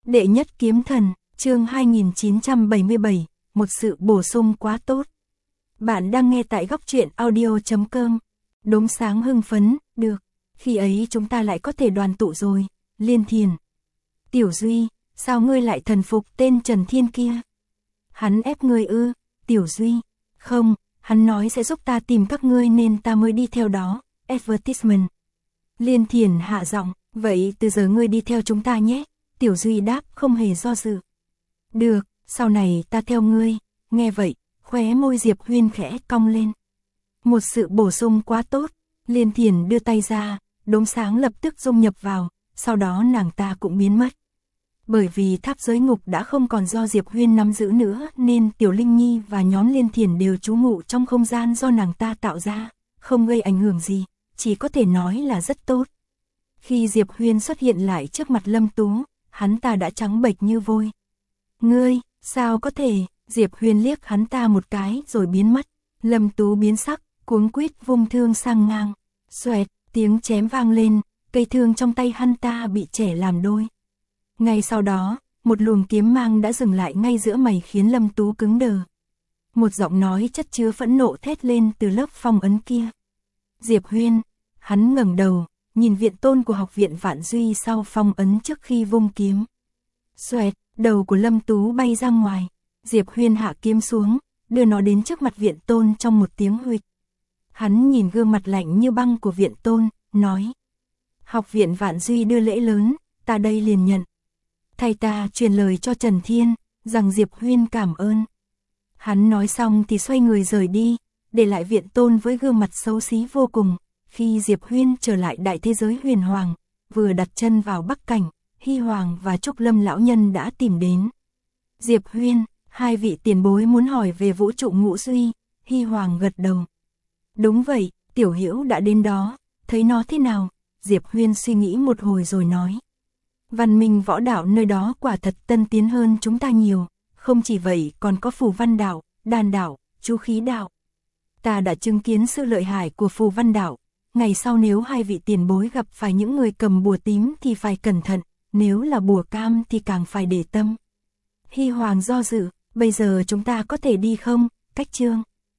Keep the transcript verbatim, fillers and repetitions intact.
Đệ nhất kiếm thần, chương hai nghìn chín trăm bảy mươi bảy, một sự bổ sung quá tốt. Bạn đang nghe tại góc truyện audio chấm com. Đốm sáng hưng phấn, được, khi ấy chúng ta lại có thể đoàn tụ rồi, Liên Thiền. Tiểu Duy, sao ngươi lại thần phục tên Trần Thiên kia? Hắn ép ngươi ư? Tiểu Duy, không, hắn nói sẽ giúp ta tìm các ngươi nên ta mới đi theo đó, advertisement. Liên Thiền hạ giọng, vậy từ giờ ngươi đi theo chúng ta nhé. Tiểu Duy đáp không hề do dự. Được, sau này ta theo ngươi. Nghe vậy, khóe môi Diệp Huyên khẽ cong lên. Một sự bổ sung quá tốt. Liên Thiền đưa tay ra, đốm sáng lập tức dung nhập vào, sau đó nàng ta cũng biến mất. Bởi vì tháp giới ngục đã không còn do Diệp Huyên nắm giữ nữa nên Tiểu Linh Nhi và nhóm Liên Thiền đều trú ngụ trong không gian do nàng ta tạo ra, không gây ảnh hưởng gì, chỉ có thể nói là rất tốt. Khi Diệp Huyên xuất hiện lại trước mặt Lâm Tú, hắn ta đã trắng bệch như vôi. Ngươi, sao có thể? Diệp Huyên liếc hắn ta một cái rồi biến mất. Lâm Tú biến sắc, cuống quýt vung thương sang ngang. Xoẹt, tiếng chém vang lên, cây thương trong tay hắn ta bị chẻ làm đôi. Ngay sau đó, một luồng kiếm mang đã dừng lại ngay giữa mày khiến Lâm Tú cứng đờ. Một giọng nói chất chứa phẫn nộ thét lên từ lớp phong ấn kia. Diệp Huyên, hắn ngẩng đầu, nhìn viện tôn của học viện Vạn Duy sau phong ấn trước khi vung kiếm. Xoẹt, đầu của Lâm Tú bay ra ngoài. Diệp Huyên hạ kiếm xuống, đưa nó đến trước mặt viện tôn trong một tiếng huỵch. Hắn nhìn gương mặt lạnh như băng của viện tôn, nói. Học viện Vạn Duy đưa lễ lớn, ta đây liền nhận. Thầy ta truyền lời cho Trần Thiên, rằng Diệp Huyên cảm ơn. Hắn nói xong thì xoay người rời đi, để lại viện tôn với gương mặt xấu xí vô cùng. Khi Diệp Huyên trở lại đại thế giới huyền hoàng, vừa đặt chân vào Bắc Cảnh, Hy Hoàng và Trúc Lâm lão nhân đã tìm đến. Diệp Huyên, hai vị tiền bối muốn hỏi về vũ trụ ngũ duy. Hy Hoàng gật đầu. Đúng vậy, Tiểu Hữu đã đến đó, thấy nó thế nào? Diệp Huyên suy nghĩ một hồi rồi nói. Văn minh võ đạo nơi đó quả thật tân tiến hơn chúng ta nhiều, không chỉ vậy còn có phù văn đạo, đan đạo, chú khí đạo. Ta đã chứng kiến sự lợi hại của phù văn đạo. Ngày sau nếu hai vị tiền bối gặp phải những người cầm bùa tím thì phải cẩn thận, nếu là bùa cam thì càng phải để tâm. Hy Hoàng do dự, bây giờ chúng ta có thể đi không? Cách Trương.